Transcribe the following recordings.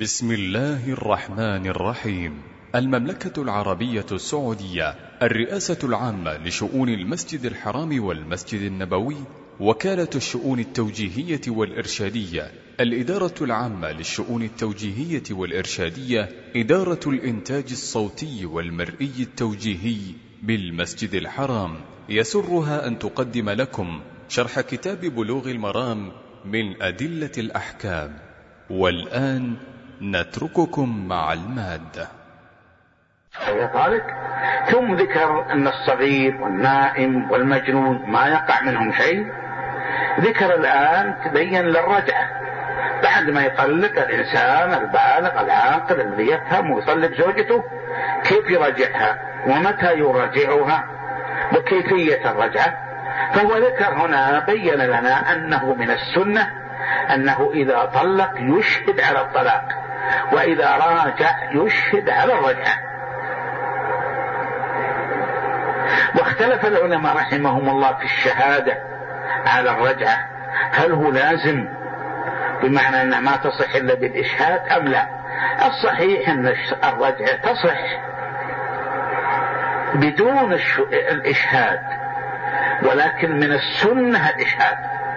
بسم الله الرحمن الرحيم. المملكة العربية السعودية، الرئاسة العامة لشؤون المسجد الحرام والمسجد النبوي، وكالة الشؤون التوجيهية والإرشادية، الإدارة العامة للشؤون التوجيهية والإرشادية، إدارة الإنتاج الصوتي والمرئي التوجيهي بالمسجد الحرام، يسرها أن تقدم لكم شرح كتاب بلوغ المرام من أدلة الأحكام. والآن نترككم مع المادة. ثم ذكر أن الصغير والنائم والمجنون ما يقع منهم شيء. ذكر الآن تبين للرجعة بعد ما يطلق الإنسان البالغ العاقل الذي يفهم ويطلق زوجته كيف يرجعها ومتى يراجعها وكيفية الرجعة. فهو ذكر هنا بين لنا أنه من السنة أنه إذا طلق يشهد على الطلاق، وإذا راجع يشهد على الرجعة. واختلف العلماء رحمهم الله في الشهادة على الرجعة، هل هو لازم بمعنى أنها ما تصح إلا بالإشهاد أم لا؟ الصحيح أن الرجعة تصح بدون الإشهاد، ولكن من السنة الإشهاد،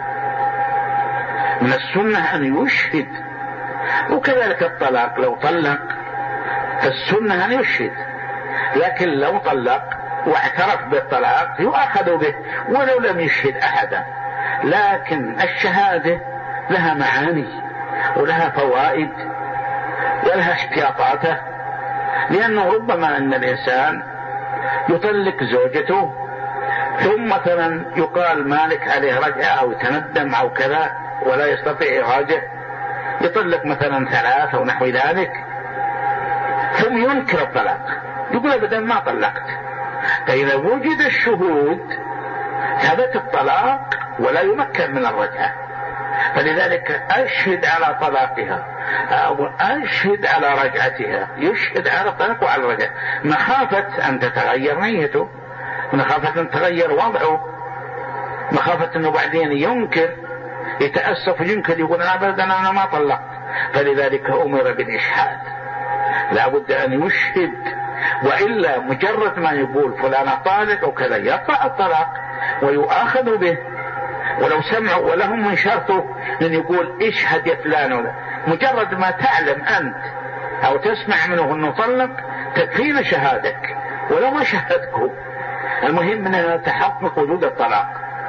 من السنة أن يشهد. وكذلك الطلاق، لو طلق فالسنة أن يشهد، لكن لو طلق واعترف بالطلاق يؤخذ به ولو لم يشهد أحدا. لكن الشهادة لها معاني ولها فوائد ولها احتياطاته، لأنه ربما أن الإنسان يطلق زوجته ثم مثلا يقال مالك عليه رجعة أو يتندم أو كذا ولا يستطيع يراجع، يطلق مثلا 3 أو نحو ذلك، ثم ينكر الطلاق يقول أبدا ما طلقت. فإذا وجد الشهود ثبت الطلاق ولا يمكن من الرجعة. فلذلك أشهد على طلاقها أو أشهد على رجعتها، يشهد على الطلاق وعلى الرجعة، مخافة أن تتغير نيته، مخافة أن تتغير وضعه، مخافة أنه بعدين ينكر يتأسف ينكر يقول أبدا أنا ما طلقت. فلذلك أمر بالإشهاد، لا بد أن يشهد، وإلا مجرد ما يقول فلان طالق أو كذا يقع الطلاق ويؤاخذ به. ولو سمعوا ولهم من شرطه أن يقول اشهد يا فلان، ولا مجرد ما تعلم أنت أو تسمع منه أنه طلق تكفينا شهادك ولو ما شهدته، المهم أننا تحقق وجود الطلاق.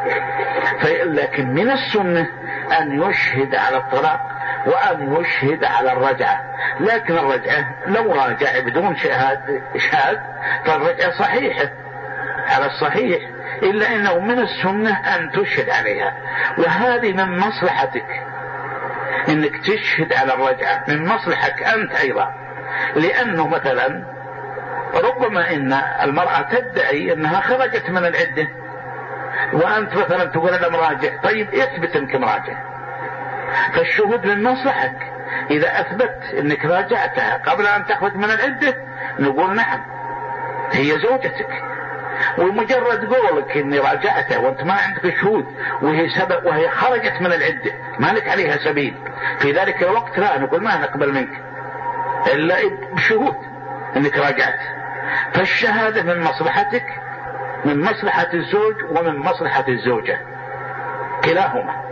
لكن من السنة أن يشهد على الطلاق وأن يشهد على الرجعة. لكن الرجعة لو راجع بدون إشهاد فالرجعة صحيحة على الصحيح، إلا أنه من السنة أن تشهد عليها. وهذه من مصلحتك أنك تشهد على الرجعة، من مصلحتك أنت أيضا، لأنه مثلا ربما أن المرأة تدعي أنها خرجت من العدة وأنت مثلا تقول أنا مراجع، طيب اثبت أنك مراجع، فالشهود من مصلحتك. إذا أثبت أنك راجعتها قبل أن تخرج من العدة نقول نعم هي زوجتك، ومجرد قولك أني راجعتها وأنت ما عندك شهود وهي خرجت من العدة ما لك عليها سبيل، في ذلك الوقت لا نقول ما نقبل منك إلا بشهود أنك راجعت. فالشهادة من مصلحتك، من مصلحة الزوج ومن مصلحة الزوجة، كلاهما.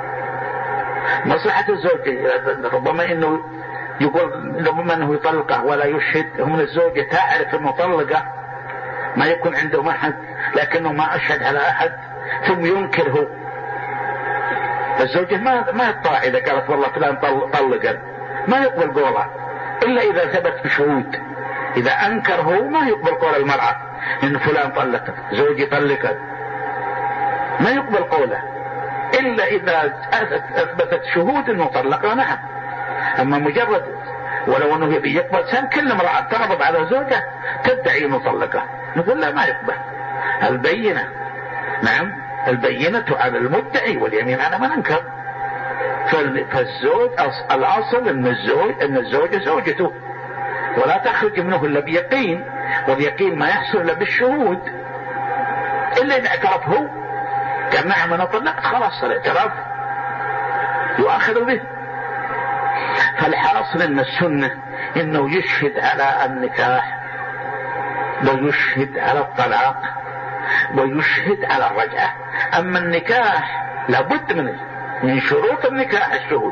مصلحة الزوج ربما انه يقول ربما انه يطلقه ولا يشهد، هم الزوجة تعرف انه طلقه ما يكون عنده احد لكنه ما اشهد على احد ثم ينكره. الزوجة ما يطلع اذا قالت والله فلان طلقا، ما يقبل قوله الا اذا ثبت بشهود. اذا انكره ما يقبل قول المرأة ان فلان طلقت زوجي طلقت، ما يقبل قوله إلا إذا أثبتت شهود أنه طلقها نعم. أما مجرد ولو أنه يبي يقبل سن كل امرأة تغضب على زوجها تدعي أنه طلقها نقول لا ما يقبل. البينة نعم، البينة على المدعي واليمين على من أنكر. فالزوج الأصل أن الزوجة زوجته ولا تخرج منه إلا بيقين، واليقين ما يحصل إلا بالشهود، إلا إذا اعترف هو قال نعم أنا طلقت خلاص الاعتراف يؤخذ به. فالحاصل ان السنة انه يشهد على النكاح ويشهد على الطلاق ويشهد على الرجعة. اما النكاح لابد من شروط النكاح الشهود،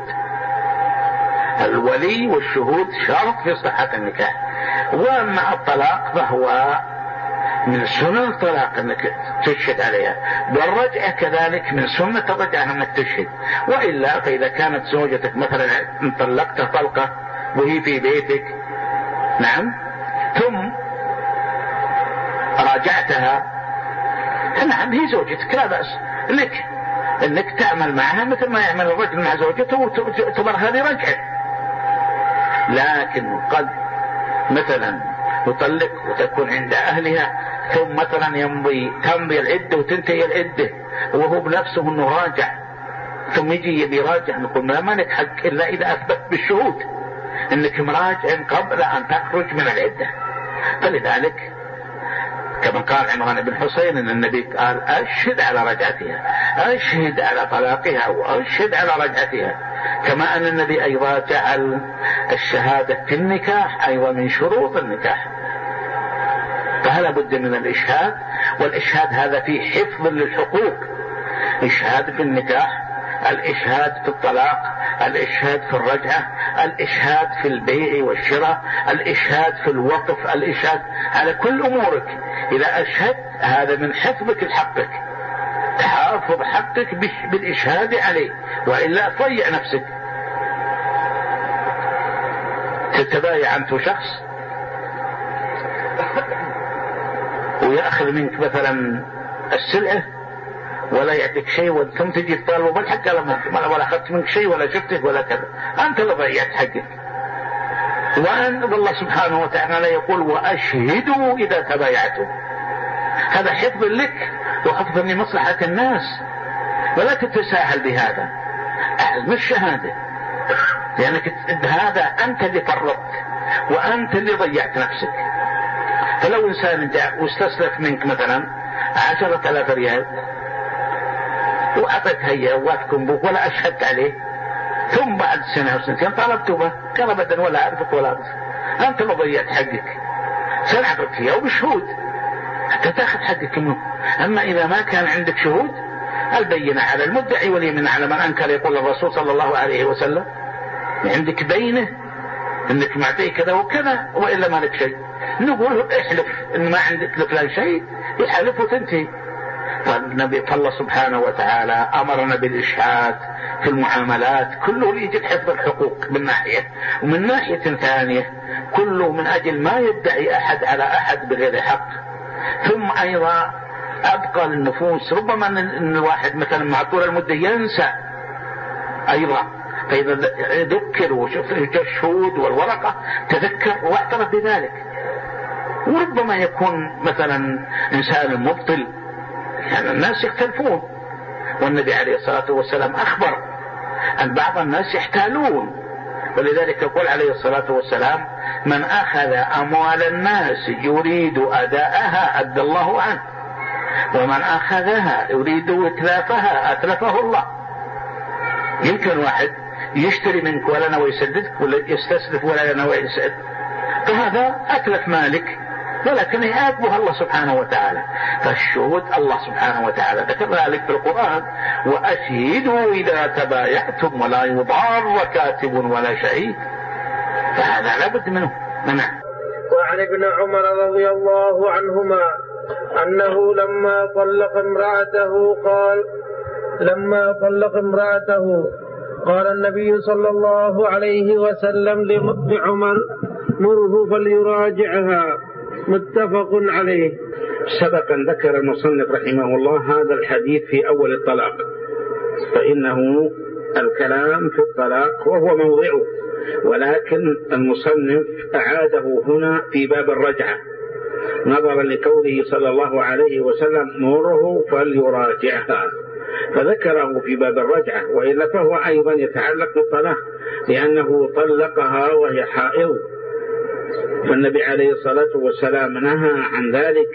الولي والشهود شرط في صحة النكاح. واما الطلاق فهو من سنة الطلاق انك تشهد عليها، والرجعة كذلك من سنة الرجعة انك تشهد. والا فاذا كانت زوجتك مثلا طلقتها طلقة وهي في بيتك، نعم، ثم راجعتها، نعم هي زوجتك لا بأس لك انك تعمل معها مثل ما يعمل الرجل مع زوجته وتعتبر هذه رجعة. لكن قد مثلا يطلق وتكون عند اهلها، ثم مثلا تمضي العدة وتنتهي العدة وهو بنفسه انه راجع، ثم يجي يبي راجع، نقول ما لك حق الا اذا اثبت بالشهود انك مراجع قبل ان تخرج من العدة. فلذلك كما قال عمران بن حسين ان النبي قال اشهد على رجعتها، اشهد على طلاقها واشهد على رجعتها. كما ان النبي ايضا جعل الشهادة في النكاح ايضا من شروط النكاح، فهلا بد من الاشهاد. والاشهاد هذا فيه حفظ للحقوق، اشهاد في النكاح، الاشهاد في الطلاق، الاشهاد في الرجعة، الاشهاد في البيع والشراء، الاشهاد في الوقف، الاشهاد على كل امورك. اذا اشهدت هذا من حفظك لحقك، تحافظ حقك بالاشهاد عليه، والا تضيع نفسك. تتبايع انت شخص ويأخذ منك مثلا السلعة ولا يعطيك شيء، ثم تجي تطالبه بالحق ولا أخذت منك شيء ولا شفتك ولا كذا، أنت اللي ضيعت حقك. وأن الله سبحانه وتعالى يقول وأشهدوا إذا تبايعتم، هذا حفظ لك وحفظ لمصلحة الناس، ولا تتساهل بهذا. أعلم الشهادة، لأنك هذا أنت اللي فرطت وأنت اللي ضيعت نفسك. فلو إنسان جاء واستسلف منك مثلا 10,000 ريال وأعطيت هيا واتكم بوك ولا أشهدت عليه، ثم بعد سنة أو سنتين طلبت به قال أبدا ولا أعرفك ولا أعرف، أنت ما ضيعت حقك، سنعطيك فيها وبشهود حتى تأخذ حقك منه. أما إذا ما كان عندك شهود، البينة على المدعي واليمين على من أنكر، يقول الرسول صلى الله عليه وسلم عندك بينه انك معطيه كذا وكذا والا ما لك شيء، نقول احلف ان ما عندك لفلان شيء، يحلف وتنتهي. فالنبي الله سبحانه وتعالى امرنا بالاشهاد في المعاملات كله ليجد حفظ الحقوق من ناحية، ومن ناحية ثانية كله من اجل ما يدعي احد على احد بغير حق. ثم ايضا ابقى للنفوس، ربما ان الواحد مثلا مع طول المدة ينسى ايضا، فإذا ذكر وشوف الشهود والورقة تذكر واعترف بذلك. وربما يكون مثلا إنسان مبطل، يعني الناس يختلفون، والنبي عليه الصلاة والسلام أخبر أن بعض الناس يحتالون، ولذلك يقول عليه الصلاة والسلام من أخذ أموال الناس يريد أداءها أدى الله عنه، ومن أخذها يريد إتلافها أتلفه الله. يمكن واحد يشتري منك ولا نوى يسددك، ولا يستسلف ولا نوى يسد، فهذا أتلف مالك، ولكن يعاقبه الله سبحانه وتعالى. فالشهود الله سبحانه وتعالى ذكر ذلك في القرآن وأشهدوا إذا تبايعتم ولا يضار كاتب ولا شهيد، فهذا لابد منه. نعم. وعن ابن عمر رضي الله عنهما أنه لما طلق امرأته قال النبي صلى الله عليه وسلم لعمر مره فليراجعها، متفق عليه. سبق أن ذكر المصنف رحمه الله هذا الحديث في أول الطلاق، فإنه الكلام في الطلاق وهو موضعه، ولكن المصنف أعاده هنا في باب الرجعة نظرا لقوله صلى الله عليه وسلم مره فليراجعها، فذكره في باب الرجعة، وإلا فهو أيضا يتعلق بالطلاق لأنه طلقها وهي حائض، فالنبي عليه الصلاة والسلام نهى عن ذلك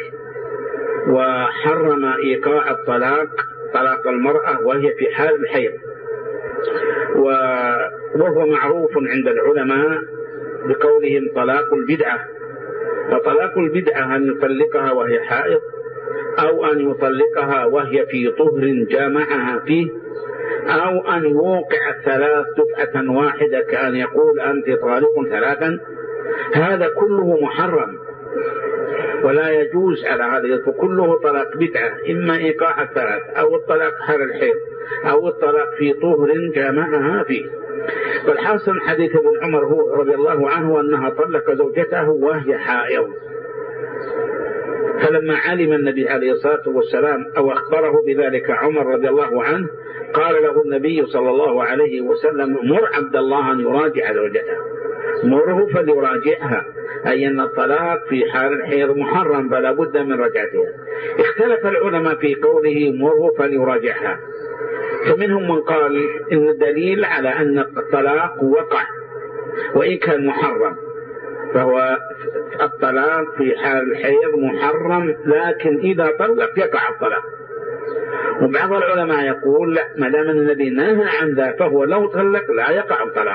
وحرم إيقاع الطلاق، طلاق المرأة وهي في حال الحيض. وهو معروف عند العلماء بقولهم طلاق البدعة. فطلاق البدعة أن يطلقها وهي حائض، أو أن يطلقها وهي في طهر جامعها فيه، أو أن يوقع الثلاث دفعة واحدة كأن يقول أنت طالق ثلاثا. هذا كله محرم ولا يجوز على هذا، فكله طلاق بدعة، إما إيقاع الثلاث أو الطلاق حال الحيض أو الطلاق في طهر جامعها فيه. والحاصل حديث ابن عمر هو رضي الله عنه أنها طلق زوجته وهي حائض. فلما علم النبي عليه الصلاة والسلام أو أخبره بذلك عمر رضي الله عنه، قال له النبي صلى الله عليه وسلم: مر عبد الله أن يراجع زوجته، مره فليراجعها، أي أن الطلاق في حال الحيض محرم فلا بد من رجعتها. اختلف العلماء في قوله مره فليراجعها، فمنهم من قال إن الدليل على أن الطلاق وقع وإن كان محرم، فهو الطلاق في حال الحيض محرم، لكن إذا طلق يقع الطلاق. وبعض العلماء يقول لا، ما دام النبي نهى عن ذا فهو لو طلق لا يقع الطلاق.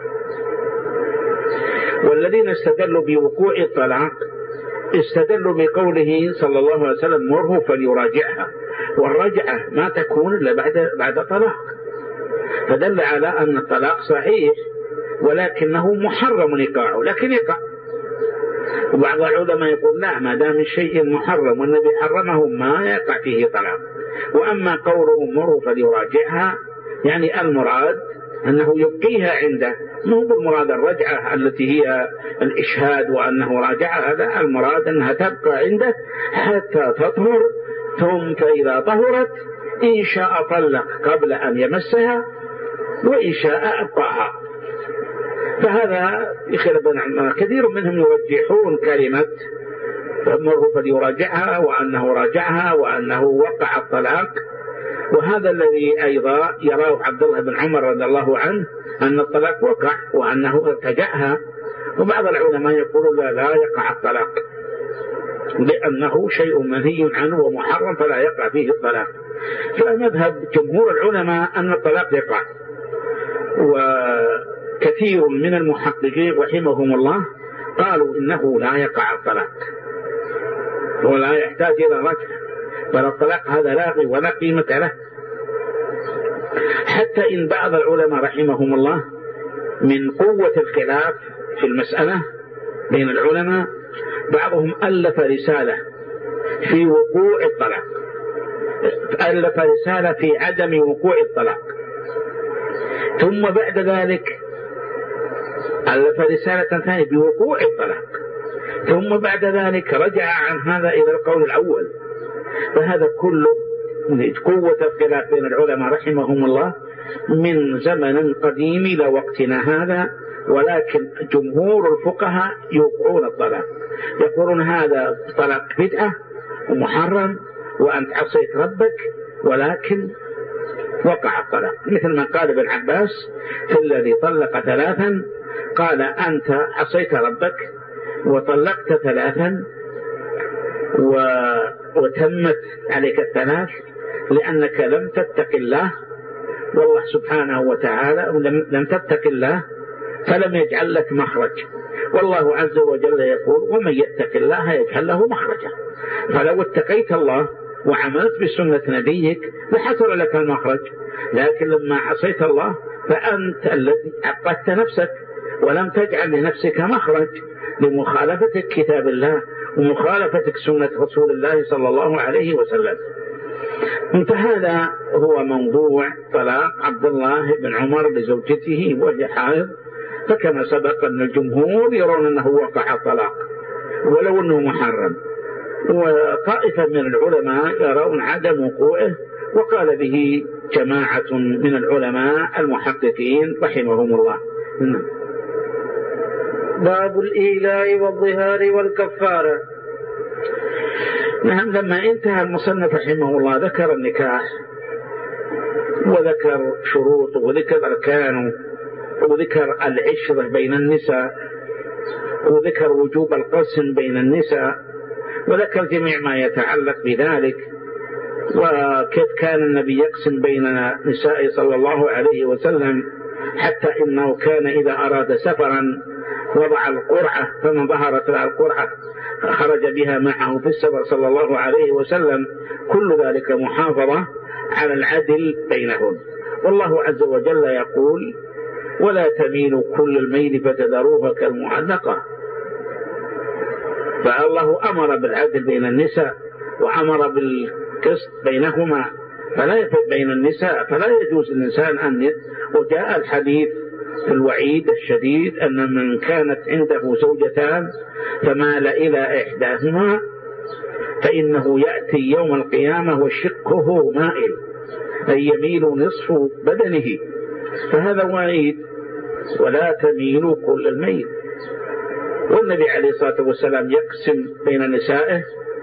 والذين استدلوا بوقوع الطلاق استدلوا بقوله صلى الله عليه وسلم: مره فليراجعها، والرجعة ما تكون إلا بعد طلاق، فدل على أن الطلاق صحيح ولكنه محرم إيقاعه، لكن يقع. وبعض العلماء يقول لا، ما دام الشيء محرم والنبي حرمه ما يقع فيه طلاق. وأما قوله مره فليراجعها يعني المراد أنه يبقيها عنده، مو بالمراد الرجعة التي هي الإشهاد وأنه راجعها، هذا المراد أنها تبقى عنده حتى تطهر، ثم فإذا طهرت إن شاء طلق قبل أن يمسها وإن شاء أبقاها. فهذا يخلف كثير منهم يرجحون كلمة مره فليراجعها وأنه راجعها وأنه وقع الطلاق، وهذا الذي أيضا يراه عبد الله بن عمر رضي الله عنه أن الطلاق وقع وأنه ارتجعها. وبعض العلماء يقولون لا يقع الطلاق لأنه شيء منهي عنه ومحرم فلا يقع فيه الطلاق. فمذهب جمهور العلماء أن الطلاق يقع، وكثير من المحققين رحمهم الله قالوا إنه لا يقع الطلاق ولا يحتاج إلى رجعة، بل الطلاق هذا لاغي ولا قيمة له. حتى إن بعض العلماء رحمهم الله من قوة الخلاف في المسألة بين العلماء بعضهم ألف رسالة في وقوع الطلاق، ألف رسالة في عدم وقوع الطلاق، ثم بعد ذلك ألف رسالة ثانية بوقوع الطلاق، ثم بعد ذلك رجع عن هذا إلى القول الأول. فهذا كله من قوة الخلاف بين العلماء رحمهم الله من زمن قديم إلى وقتنا هذا. ولكن جمهور الفقهاء يوقعون الطلاق، يقولون هذا طلاق بدعة ومحرم وأنت عصيت ربك، ولكن وقع الطلاق، مثل ما قال ابن عباس في الذي طلق ثلاثا، قال أنت عصيت ربك وطلقت ثلاثا وتمت عليك الثلاث لأنك لم تتق الله، والله سبحانه وتعالى لم تتق الله فلم يجعل لك مخرج، والله عز وجل يقول ومن يتق الله يجعل له مخرجا. فلو اتقيت الله وعملت بسنة نبيك لحصل لك المخرج، لكن لما عصيت الله فأنت الذي عقدت نفسك ولم تجعل لنفسك مخرج لمخالفتك كتاب الله ومخالفتك سنة رسول الله صلى الله عليه وسلم. فهذا هو موضوع طلاق عبد الله بن عمر لزوجته وهي حائض. فكما سبق أن الجمهور يرون أنه وقع الطلاق ولو أنه محرم، وطائفة من العلماء يرون عدم وقوعه، وقال به جماعة من العلماء المحققين رحمهم الله. باب الإيلاء والظهار والكفارة. نعم، لما انتهى المصنف رحمه الله ذكر النكاح وذكر شروطه وذكر أركانه وذكر العشرة بين النساء وذكر وجوب القسم بين النساء وذكر جميع ما يتعلق بذلك، وكيف كان النبي يقسم بين نساء صلى الله عليه وسلم حتى إنه كان إذا أراد سفرا وضع القرعة، فمن ظهرت له القرعة خرج بها معه في السفر صلى الله عليه وسلم. كل ذلك محافظة على العدل بينهم. والله عز وجل يقول: ولا تميلوا كل الميل فتذروها كالمعلقة. فالله أمر بالعدل بين النساء وأمر بالقسط بينهما، فلا يفرق بين النساء، فلا يجوز الإنسان أن وجاء الحديث في الوعيد الشديد أن من كانت عنده زوجتان فمال إلى إحداهما فإنه يأتي يوم القيامة وشقه مائل، أي يميل نصف بدنه. فهذا وعيد: ولا تميلوا كل الميل. والنبي عليه الصلاة والسلام يقسم بين نسائه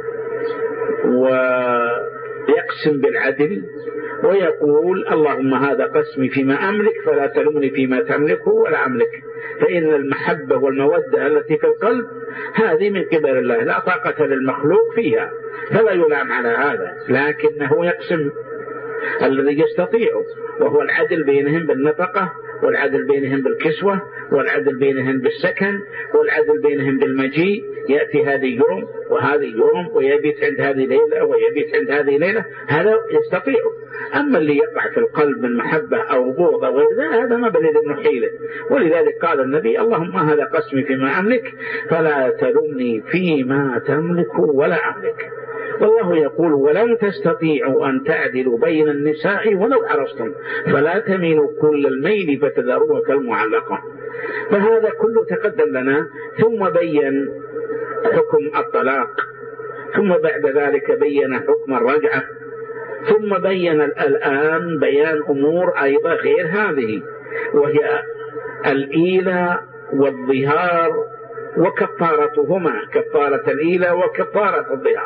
ويقسم بالعدل ويقول: اللهم هذا قسمي فيما أملك فلا تلمني فيما تملكه ولا أملك. فإن المحبة والمودة التي في القلب هذه من قبل الله، لا طاقة للمخلوق فيها، فلا يلام على هذا، لكنه يقسم الذي يستطيعه، وهو العدل بينهم بالنفقة، والعدل بينهم بالكسوة، والعدل بينهم بالسكن، والعدل بينهم بالمجيء. يأتي هذه يوم وهذه يوم، ويبيت عند هذه ليلة ويبيت عند هذه ليلة، هذا يستطيعه. أما اللي يقع في القلب من محبة أو بغض أو غير هذا ما بلد من حيله. ولذلك قال النبي: اللهم هذا قسمي فيما أملك فلا تلمني فيما تملك ولا أملك. والله يقول: ولن تستطيعوا أن تعدلوا بين النساء ولو حرصتم فلا تميلوا كل الميل فتذروها كالمعلقة. فهذا كله تقدم لنا، ثم بين حكم الطلاق، ثم بعد ذلك بين حكم الرجعة، ثم بين الآن بيان أمور أيضا غير هذه، وهي الإيلاء والظهار وكفارتهما، كفارة الإيلاء وكفارة الظهار.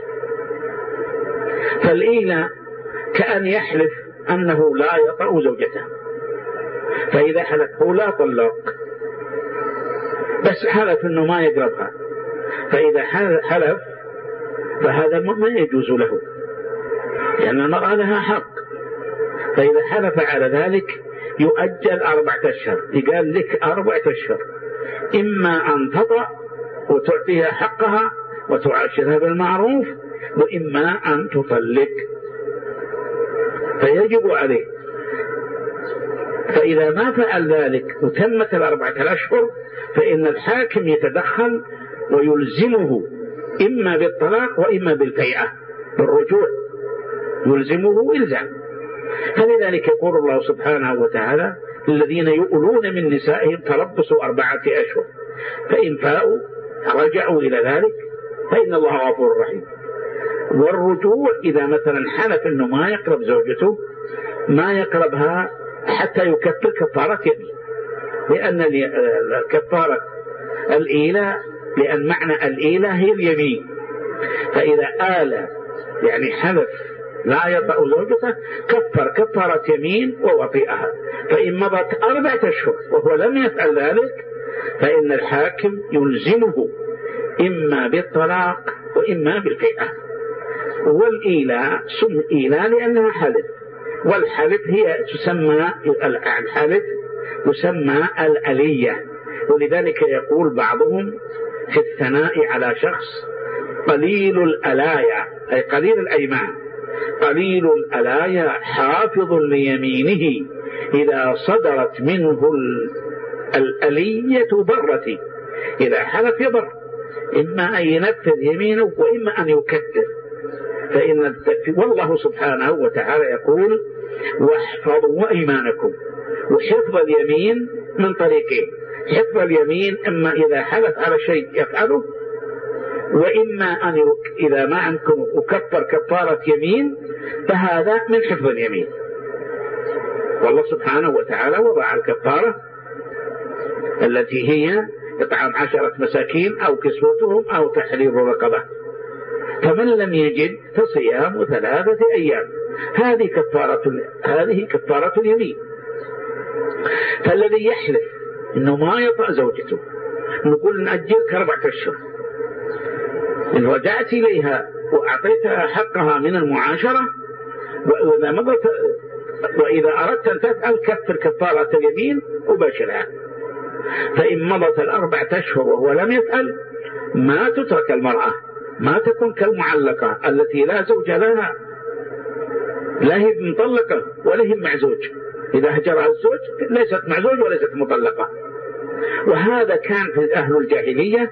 فالإيلاء كأن يحلف أنه لا يطأ زوجته، فإذا حلف هو لا طلق، بس حلف أنه ما يقربها، فإذا حلف فهذا ما يجوز له، لأن المرأة لها حق. فإذا حلف على ذلك يؤجل 4 أشهر، يقال لك 4 أشهر، إما أن تطأ وتعطيها حقها وتعاشرها بالمعروف، وإما أن تطلق، فيجب عليه. فإذا ما فعل ذلك وتمت 4 أشهر فإن الحاكم يتدخل ويلزمه إما بالطلاق وإما بالفيئة، بالرجوع، يلزمه إلزام. فلذلك يقول الله سبحانه وتعالى: الذين يؤلون من نسائهم تربصوا 4 أشهر، فإن فاءوا رجعوا إلى ذلك فإن الله غفور رحيم. والرجوع إذا مثلا حلف أنه ما يقرب زوجته، ما يقربها حتى يكفر كفارة يمين، لأن كفارة الإيلاء، لأن معنى الإيلاء هي اليمين. فإذا آل يعني حلف لا يطأ زوجته كفر كفارة يمين ووطئها. فإن مضت 4 أشهر وهو لم يفعل ذلك فإن الحاكم يلزمه إما بالطلاق وإما بالفيئة. والإيلاء سمي إيلاء لأنها حلف، والحلف هي تسمى الحلف يسمى الألية. ولذلك يقول بعضهم في الثناء على شخص: قليل الألايا، أي قليل الأيمان، قليل الألايا حافظ ليمينه إذا صدرت منه الألية برتي. إذا حلف يبر، إما أن ينفذ يمينه وإما أن يكثر. والله سبحانه وتعالى يقول: واحفظوا أيمانكم. وحفظ اليمين من طريقين: حفظ اليمين إما إذا حلف على شيء يفعله، وإما أن إذا ما عندكم أكفر كفارة يمين، فهذا من حفظ اليمين. والله سبحانه وتعالى وضع الكفارة التي هي إطعام 10 مساكين أو كسوتهم أو تحرير رقبة، فمن لم يجد فصيام 3 أيام. هذه كفارة اليمين. فالذي يحلف إنه ما يطأ زوجته نقول نأجلك 4 أشهر، إن رجعت إليها وأعطيتها حقها من المعاشرة، وإذا مضت وإذا أردت أن تفعل كفر كفارة اليمين وباشرها. فإن مضت 4 أشهر وهو لم يفعل ما تترك المرأة، ما تكون كالمعلقة التي لا زوج لها، لا هي مطلقة ولا هي مع زوج. إذا هجرها الزوج ليست مع زوج وليست مطلقة. وهذا كان في أهل الجاهلية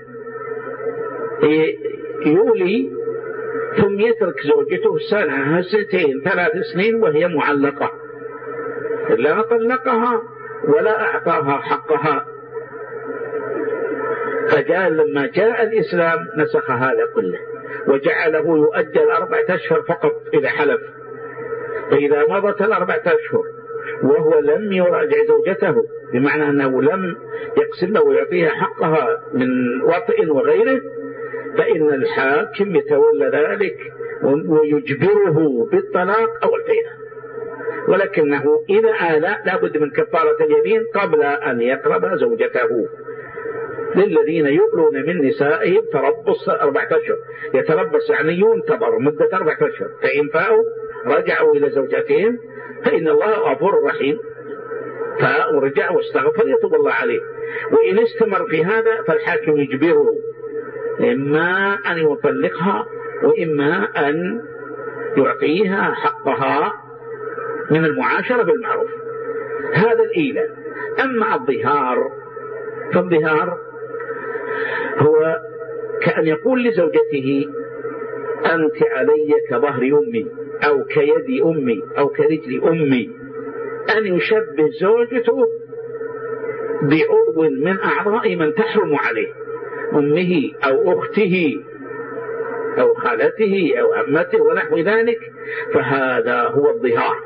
يولي ثم يترك زوجته 1 2 3 سنين وهي معلقة، لا طلقها ولا أعطاها حقها. فجاء لما جاء الإسلام نسخ هذا كله وجعله يؤجل 4 أشهر فقط إذا حلف. فإذا مضت 4 أشهر وهو لم يراجع زوجته، بمعنى أنه لم يقسم له ويعطيها حقها من وطئ وغيره، فإن الحاكم يتولى ذلك ويجبره بالطلاق أو البينة. ولكنه إذا آلاء لابد من كفارة اليمين قبل أن يقرب زوجته. للذين يؤلون من نسائهم تربص 4 أشهر، يتربص يعني ينتظر مدة 4 أشهر، فإن فاءوا رجعوا إلى زوجتهم فإن الله غفور رحيم، فاء ورجع واستغفر يتوب الله عليه. وإن استمر في هذا فالحاكم يجبره إما أن يطلقها وإما أن يعطيها حقها من المعاشرة بالمعروف. هذا الإيلاء. أما الظهار فالظهار هو كأن يقول لزوجته أنت علي كظهر أمي أو كيد أمي أو كرجل أمي، أن يشبه زوجته بعضو من أعضاء من تحرم عليه، أمه أو أخته أو خالته أو عمته ونحو ذلك، فهذا هو الظهار.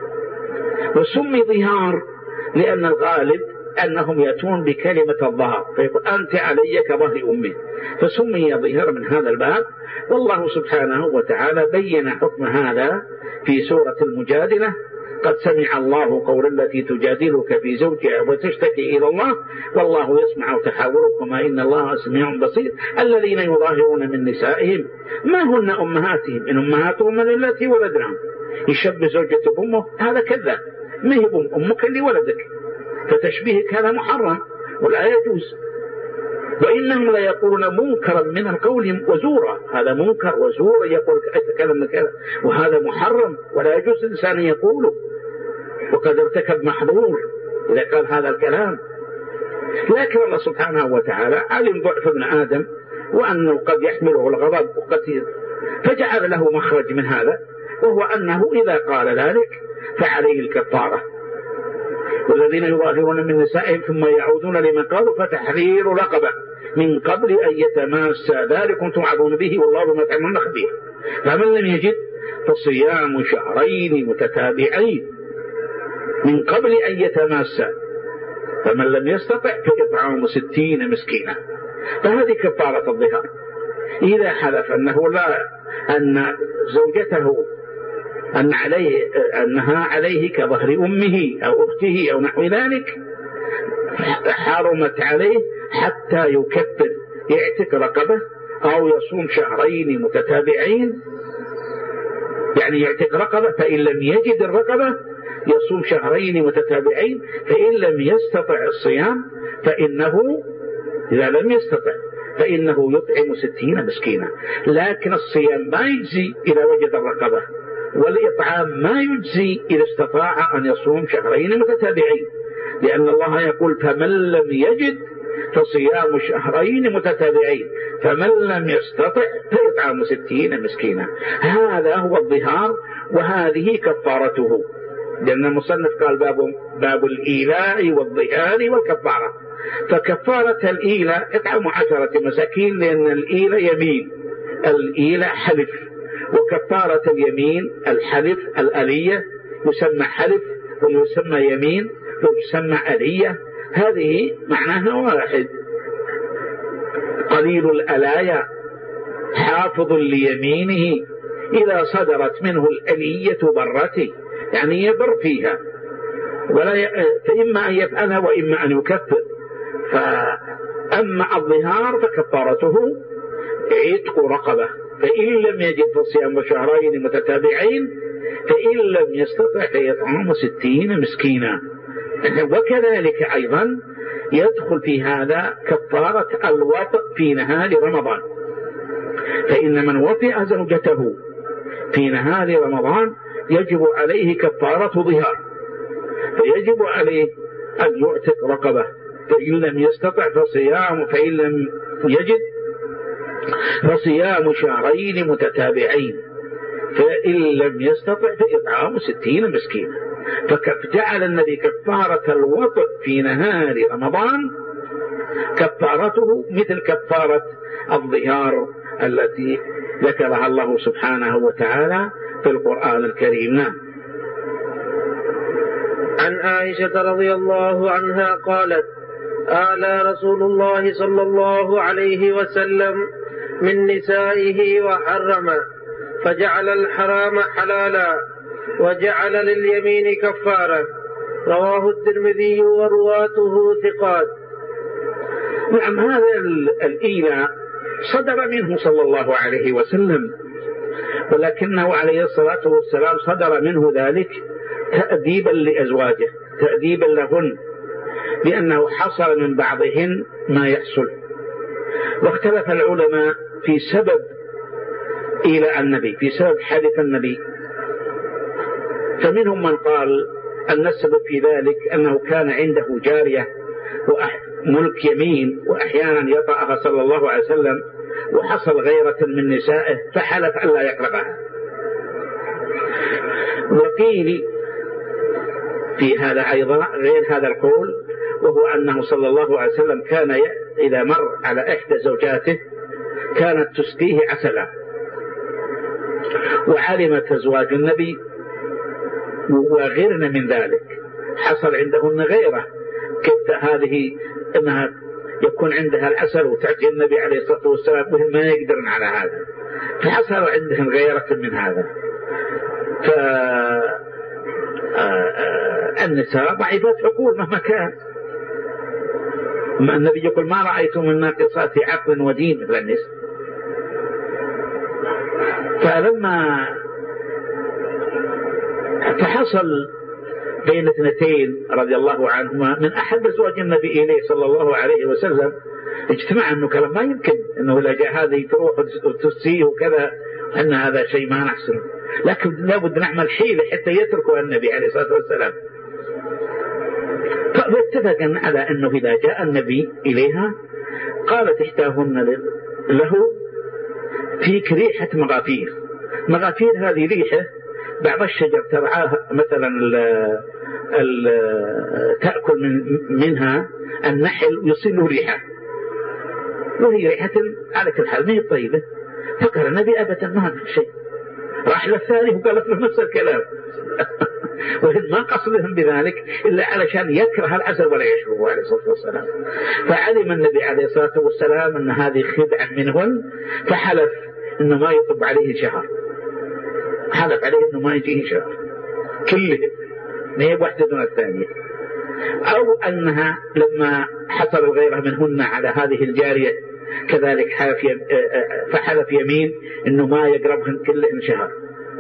وسمي ظهار لأن الغالب أنهم يأتون بكلمة الظهر، فيقول أنت علي كظهر أمي، فسمي ظهر من هذا الباب. والله سبحانه وتعالى بين حكم هذا في سورة المجادلة: قد سمع الله قول التي تجادلك في زوجها وتشتكي إلى الله والله يسمع تحاوركما إن الله سميع بصير. الذين يظاهرون من نسائهم ما هن أمهاتهم إن أمهاتهم التي ولدنهم. يشبه زوجته بأمه، هذا كذا، ما هي أمك اللي ولدك، فتشبيهك هذا محرم ولا يجوز. وإنهم لا يقولون منكرا من القول وزورا، هذا منكر وزورا يقول يتكلم كذا، وهذا محرم ولا يجوز الإنسان يقوله، وقد ارتكب محظور إذا قال هذا الكلام. لكن الله سبحانه وتعالى علم ضعف ابن آدم وأنه قد يحمله الغضب وقد فجعل له مخرج من هذا، وهو أنه إذا قال ذلك فعليه الكفارة. والذين يظاهرون من نسائهم ثم يعودون لما قالوا فتحرير رقبة من قبل أن يتماسا ذلكم توعظون به والله بما تعملون خبير. فمن لم يجد فصيام 2 شهرين متتابعين من قبل أن يتماسا، فمن لم يستطع فإطعام 60 مسكينا. فهذه كفارة الظهار. إذا حلف أنه لا أن زوجته أنها عليه كظهر أمه أو أخته أو نحو ذلك، حرمت عليه حتى يكفر، يعتق رقبة أو يصوم 2 شهرين متتابعين، يعني يعتق رقبة، فإن لم يجد الرقبة يصوم 2 شهرين متتابعين، فإن لم يستطع الصيام فإنه إذا لم يستطع فإنه يطعم 60 مسكينا. لكن الصيام ما يجزي إذا وجد الرقبة، والإطعام ما يجزي إذا استطاع أن يصوم 2 شهرين متتابعين، لأن الله يقول فمن لم يجد فصيام 2 شهرين متتابعين، فمن لم يستطع فإطعام 60 مسكينا. هذا هو الظهار وهذه كفارته. لأن المصنف قال باب الإيلاء والظهار والكفارة. فكفارة الإيلاء إطعام 10 مساكين، لأن الإيلاء يمين، الإيلاء حلف، وكفارة اليمين الحلف الآلية يسمى حلف ويسمى يمين ويسمى آلية، هذه معناها واحد. قليل الآلايا حافظ ليمينه إذا صدرت منه الآلية برته، يعني يبر فيها فإما أن يفعلها وإما أن يكفر. فأما الظهار فكفارته عتق رقبة، فإن لم يجد فصيام 2 شهرين متتابعين فإن لم يستطع فإطعام 60 مسكينا. وكذلك أيضا يدخل في هذا كفارة الوطء في نهار رمضان، فإن من وطئ زوجته في نهار رمضان يجب عليه كفارة ظهار، فيجب عليه أن يعتق رقبة، فإن لم يستطع فإن لم يجد فصيام شهرين متتابعين، فإن لم يستطع فإطعام 60 مسكينا. فجعل النبي كفارة الوطء في نهار رمضان كفارته مثل كفارة الظهار التي ذكرها الله سبحانه وتعالى في القرآن الكريم. عن عائشة رضي الله عنها قالت: آلى رسول الله صلى الله عليه وسلم من نسائه وحرم، فجعل الحرام حلالا وجعل لليمين كفارة. رواه الترمذي ورواته ثقات. نعم، هذا الإيلاء صدر منه صلى الله عليه وسلم، ولكنه عليه الصلاة والسلام صدر منه ذلك تأديبا لأزواجه، تأديبا لهن، لأنه حصل من بعضهن ما يحصل. واختلف العلماء في سبب إيلاء النبي، في سبب حدث النبي، فمنهم من قال أن السبب في ذلك أنه كان عنده جارية ملك يمين وأحيانا يطأها صلى الله عليه وسلم، وحصل غيرة من نسائه فحلف ألا يقربها. وقيل في هذا أيضا غير هذا القول، وهو أنه صلى الله عليه وسلم كان إذا مر على إحدى زوجاته كانت تسقيه عسلا، وعلمت أزواج النبي وغيرنا من ذلك، حصل عندهن غيرة هذه أنها يكون عندها العسل وتأتي النبي عليه الصلاة والسلام وهم ما يقدرن على هذا، فحصل عندهم غيرة من هذا. فالنساء ضعيفات عقول مهما كان، النبي يقول: ما رأيتم من ناقصات عقل ودين مثل النساء. فلما فحصل بين اثنتين رضي الله عنهما من أحد أزواج النبي إليه صلى الله عليه وسلم، اجتمع أنه كلام ما يمكن أنه إذا جاء هذه تروح وتسيه وكذا، أن هذا شيء ما نحسنه، لكن لابد نعمل حيلة حتى يتركه النبي عليه الصلاة والسلام. فاتفقا على أنه إذا جاء النبي إليها قالت إحداهن له: فيك ريحة مغافير. مغافير هذه ريحة بعض الشجر ترعاها مثلا تأكل منها النحل ويصل له ريحة، وهي ريحة على كل حال ما هي طيبة. فقال النبي: أبدا ما هذا شيء. راح للثاني وقالت له نفس الكلام. وهم ما قصدهم بذلك إلا علشان يكره العسل ولا يشربه عليه الصلاة والسلام. فعلم النبي عليه الصلاة والسلام أن هذه خدعة منهن، فحلف أنه ما يطب عليه شهر، حلف عليه أنه ما يجيه شهر كله، ما هي واحدة دون الثانية. أو أنها لما حصل الغيرة منهن على هذه الجارية كذلك فحلف يمين أنه ما يقربهن كلهن شهر.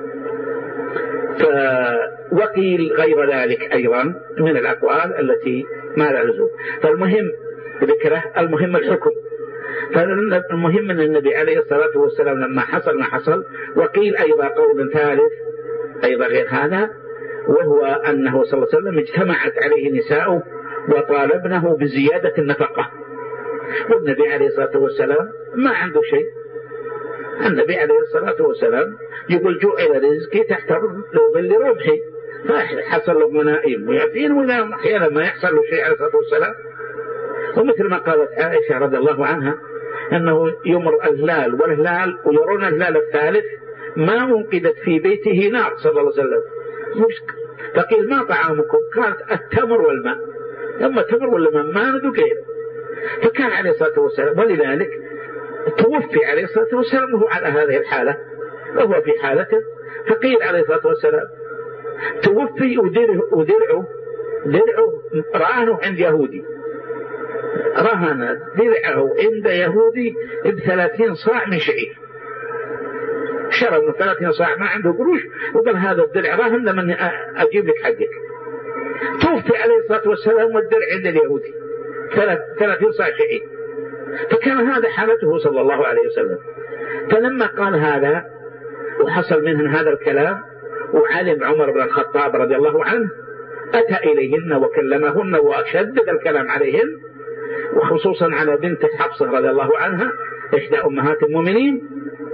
وقيل غير ذلك أيضا من الأقوال التي ما لا لزوم. فالمهم ذكره، المهم الحكم. فالمهم أن النبي عليه الصلاة والسلام لما حصل ما حصل. وقيل أيضا قول ثالث أيضا غير هذا، وهو أنه صلى الله عليه وسلم اجتمعت عليه نساؤه وطالبنه بزيادة النفقة، والنبي عليه الصلاة والسلام ما عنده شيء. النبي عليه الصلاة والسلام يقول: جعل رزقي تحت ظل رمحي، فحصل له منائم ويأتين، وإذا أحيانا ما يحصل له شيء عليه الصلاة والسلام. ومثل ما قالت عائشة رضي الله عنها أنه يمر الهلال والهلال ويرون الهلال الثالث ما انقدت في بيته نار صلى الله عليه وسلم. فقيل: ما طعامكم؟ قالت: التمر والماء. أما التمر والماء ما ندقين. فكان عليه الصلاة والسلام، ولذلك توفي عليه الصلاة والسلام وهو على هذه الحالة، وهو في حالته. فقيل عليه الصلاة والسلام توفي ودرعه رهنه عند يهودي، رهن درعه عند يهودي ب30 صاع من شعير. شرى من 30 صاع ما عنده قروش وقال هذا الدرع راهن لمن أجيب لك حقك. توفي عليه الصلاة والسلام والدرع عند اليهودي 30 صاع شعير. فكان هذا حالته صلى الله عليه وسلم. فلما قال هذا وحصل منه هذا الكلام وعلم عمر بن الخطاب رضي الله عنه أتى إليهن وكلمهن وشدد الكلام عليهن، وخصوصا على بنت حفصة رضي الله عنها إحدى أمهات المؤمنين،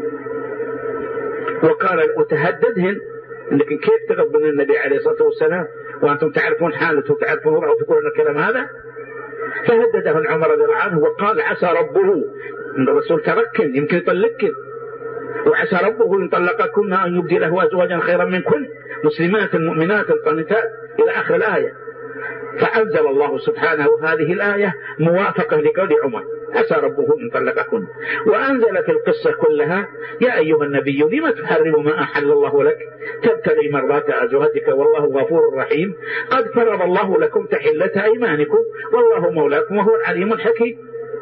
وقال وتهددهن لكن كيف تغضبن النبي عليه الصلاة والسلام وأنتم تعرفون حالته وتعرفون وضعه وتقولون الكلام هذا. فهددهن عمر رضي الله عنه وقال عسى ربه إن الرسول تركن يمكن يطلقكن، وعسى ربه إن طلقكن أن يبدي له أزواجا خيرا منكن مسلمات مؤمنات قانتات إلى آخر الآية. فأنزل الله سبحانه هذه الآية موافقة لقول عمر عسى ربه إن طلقكن، وأنزل في القصة كلها يا أيها النبي لما تحرم ما أحل الله لك تبتغي مرضات أزواجك والله غفور رحيم قد فرض الله لكم تحلة أيمانكم والله مولاكم وهو العليم الحكيم.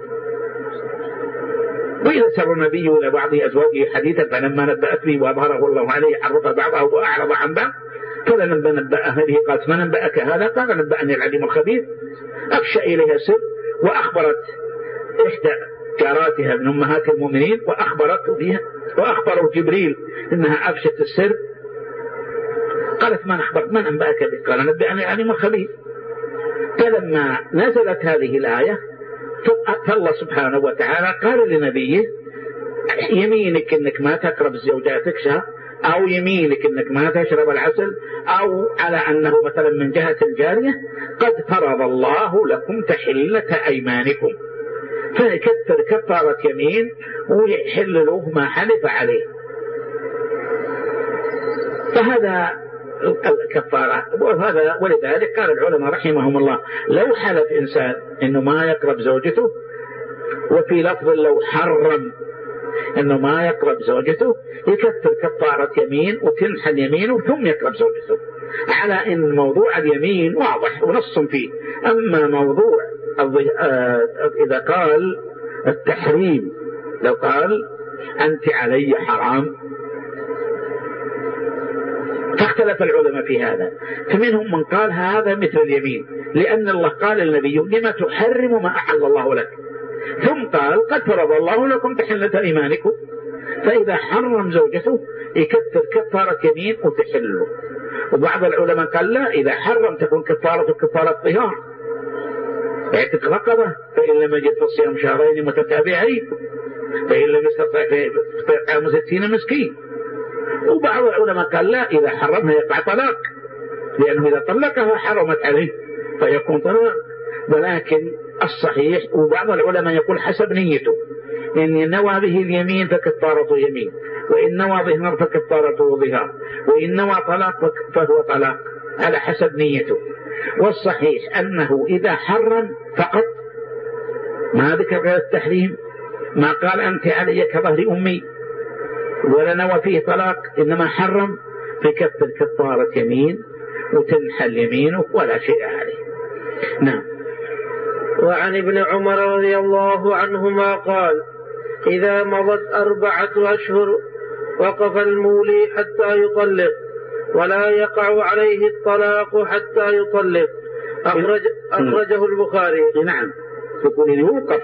وإذا سر النبي إلى بعض أزواجه حديثا فلما نبأت به وأظهره الله عليه عرف بعضه وأعرض عن بعض فلما نبأ هذه قالت ما نبأك هذا قال نبأني العليم الخبير. أفشى إليها سر وأخبرت إحدى جاراتها من أمهات المؤمنين وأخبرته بها وأخبروا جبريل إنها أفشت السر. قالت ما أخبرت ما نبأك به قال نبأني العليم الخبير. فلما نزلت هذه الآية فالله سبحانه وتعالى قال لنبيه يمينك إنك ما تقرب زوجاتك شهر أو يمينك إنك ما تشرب العسل أو على أنه مثلا من جهة الجارية قد فرض الله لكم تحلة أيمانكم، فيكثر كفارة يمين ويحل له ما حلف عليه. فهذا الكفارة وهذا ولذلك قال العلماء رحمهم الله لو حلف إنسان إنه ما يقرب زوجته وفي لفظ لو حرم إنه ما يقرب زوجته يكثر كفارة يمين وتنحل يمينه ثم يقرب زوجته، على إن موضوع اليمين واضح ونص فيه. أما موضوع إذا قال التحريم لو قال أنت علي حرام فاختلف العلماء في هذا، فمنهم من قال هذا مثل اليمين لأن الله قال للنبي لما تحرم ما أحل الله لك ثم قال قد فرض الله لكم تحلة إيمانكم، فإذا حرم زوجته يكثر كفارة يمين وتحله. وبعض العلماء قال لا إذا حرم تكون كفارة كفارة ظهار يعتق رقبة فإن لم يجد فصيام شهرين متتابعين فإن لم يستطع فإطعام 60 مسكين. وبعض العلماء قال لا إذا حرمها يقع طلاق لأنه إذا طلقها حرمت عليه فيكون طلاق. ولكن الصحيح وبعض العلماء يقول حسب نيته إن نوى به اليمين فكفارته يمين وإن نوى ظهار فكفارته ظهار وإن نوى طلاق فهو طلاق على حسب نيته. والصحيح أنه إذا حرم فقط ما ذكر غير التحريم ما قال أنت علي كظهر أمي ولا نوى فيه طلاق إنما حرم فكفر كفارة يمين وتنحل يمينه ولا شيء عليه. نعم. وعن ابن عمر رضي الله عنهما قال إذا مضت 4 أشهر وقف المولي حتى يطلق ولا يقع عليه الطلاق حتى يطلق. أخرجه البخاري. نعم. يقول يوقف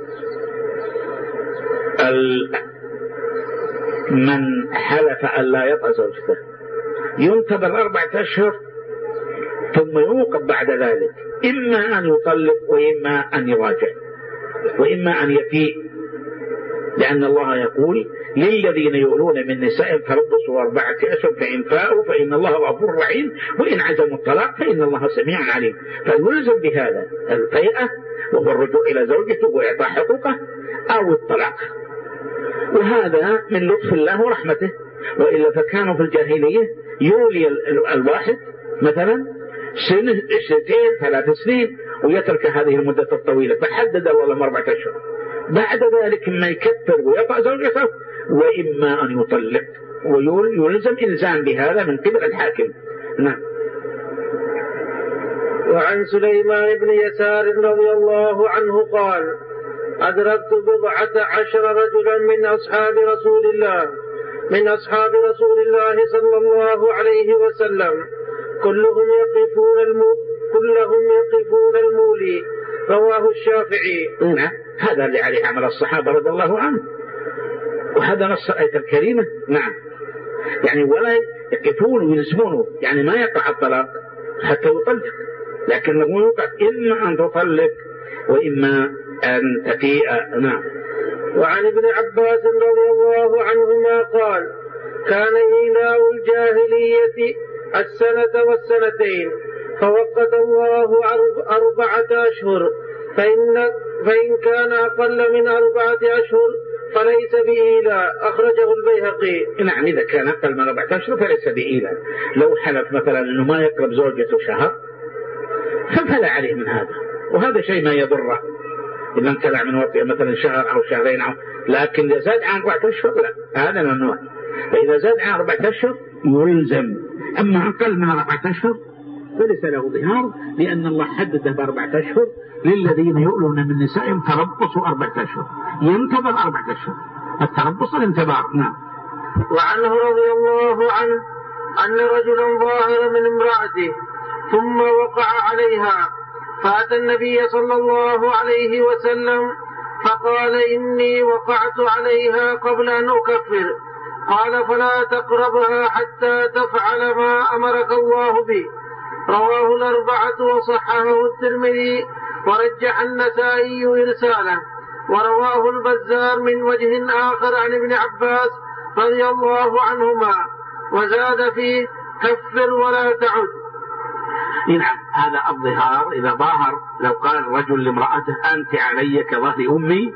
من حلف أن لا يطأ زوجته ينتظر 4 أشهر ثم يوقف بعد ذلك إما أن يطلق وإما أن يراجع وإما أن يفيء، لأن الله يقول للذين يؤلون من نسائهم تربصوا 4 أشهر فإن فاءوا فإن الله غفور رحيم وإن عزموا الطلاق فإن الله سميع عليم. فيلزم بهذا الفيئة وهو الرجوع إلى زوجته وإعطاء حقوقه أو الطلاق، وهذا من لطف الله ورحمته. وإلا فكانوا في الجاهلية يولي الواحد مثلا 1 2 3 سنين ويترك هذه المدة الطويلة فحدد الله لهم 4 أشهر. بعد ذلك إما يكفر ويطأ زوجته وإما أن يطلق ويلزم إلزام بهذا من قبل الحاكم. نعم. وعن سليمان بن يسار رضي الله عنه قال أدركت 14 رجلا من أصحاب رسول الله من أصحاب رسول الله صلى الله عليه وسلم كلهم يقفون المولي. رواه الشافعي. هذا اللي عليه عمل الصحابة رضي الله عنه، وهذا نص الآية الكريمة. نعم، يعني ولا يقفون ويلزمونه، يعني ما يقع الطلاق حتى يطلق، لكنه يوقع إما أن تطلق وإما أن تفيء. نعم. وعن ابن عباس رضي الله عنهما قال: كان إيلاء الجاهلية 1 والسنتين، فوقت الله 4 أشهر، فإن كان أقل من 4 أشهر فليس بإيلاء. أخرجه البيهقي. نعم، إذا كان أقل من 4 أشهر فليس بإيلاء. لو حلف مثلا أنه ما يقرب زوجته شهر فلا عليه من هذا، وهذا شيء ما يضره إذا امتنع من وطئ مثلا شهر أو شهرين لكن إذا زاد عن 4 أشهر لا، هذا ممنوع. فإذا زاد عن 4 أشهر يلزم، أما أقل من 4 أشهر فليس له ظهار، لأن الله حدده ب4 أشهر للذين يؤلون من نسائهم تربصوا 4 أشهر، ينتظر 4 أشهر، التربص الانتظار. نعم. وعنه رضي الله عنه أن رجلا ظاهر من امرأته ثم وقع عليها، فأتى النبي صلى الله عليه وسلم فقال: إني وقعت عليها قبل أن أكفر. قال: فلا تقربها حتى تفعل ما أمرك الله به. رواه الأربعة وصححه الترمذي ورجح النسائي إرساله، ورواه البزار من وجه آخر عن ابن عباس رضي الله عنهما، وزاد فيه: كفر ولا تعد. نعم، هذا الظهار إذا ظاهر. لو قال الرجل لامرأته: أنت علي كظهر أمي،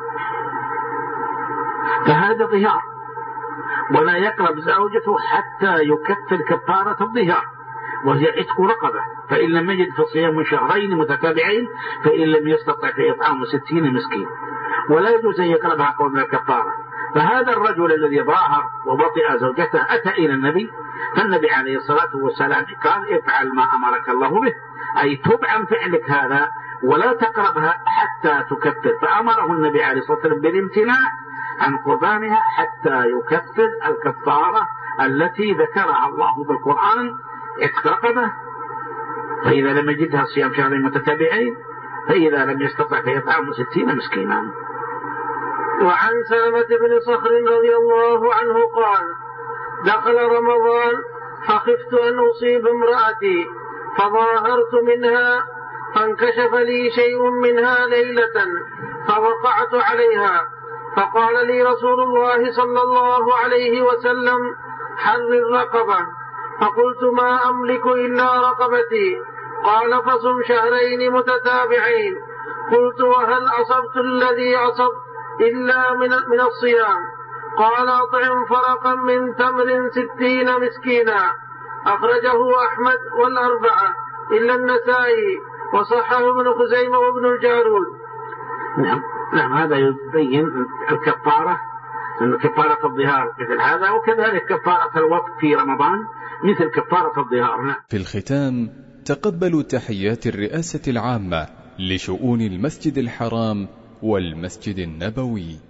فهذا ظهار، ولا يقرب زوجته حتى يكفر كفارة الظهار، وهي عتق رقبة، فإن لم يجد فصيام 2 شهرين متتابعين، فإن لم يستطع فإطعام 60 مسكين، ولا يجوز أن يقربها قبل الكفارة. فهذا الرجل الذي ظاهر ووطئ زوجته أتى إلى النبي، فالنبي عليه الصلاة والسلام قال: افعل ما أمرك الله به، أي تب عن فعلك هذا ولا تقربها حتى تكفر. فأمره النبي عليه الصلاة والسلام بالامتناع عن قربانها حتى يكفر الكفارة التي ذكرها الله بالقرآن، عتق رقبة، فإذا لم يجدها صيام 2 شهرين متتابعين، فإذا لم يستطع فيطعم 60 مسكينا. وعن سلمة بن صخر رضي الله عنه قال: دخل رمضان فخفت أن أصيب امرأتي، فظاهرت منها، فانكشف لي شيء منها ليلة، فوقعت عليها، فقال لي رسول الله صلى الله عليه وسلم: حرر رقبة. فقلت: ما أملك إلا رقبتي. قال: فصم 2 شهرين متتابعين. قلت: وهل أصبت الذي أصبت إلا من الصيام؟ قال: أطعم فرقا من تمر 60 مسكينا. أخرجه أحمد والأربعة إلا النسائي، وصححه ابن خزيمة وابن الجارود. نعم، هذا يبين الكفارة، كفارة الظهار مثل هذا، وكذلك كفارة الوقت في رمضان مثل كفارة الظهار. في الختام تقبلوا تحيات الرئاسة العامة لشؤون المسجد الحرام والمسجد النبوي.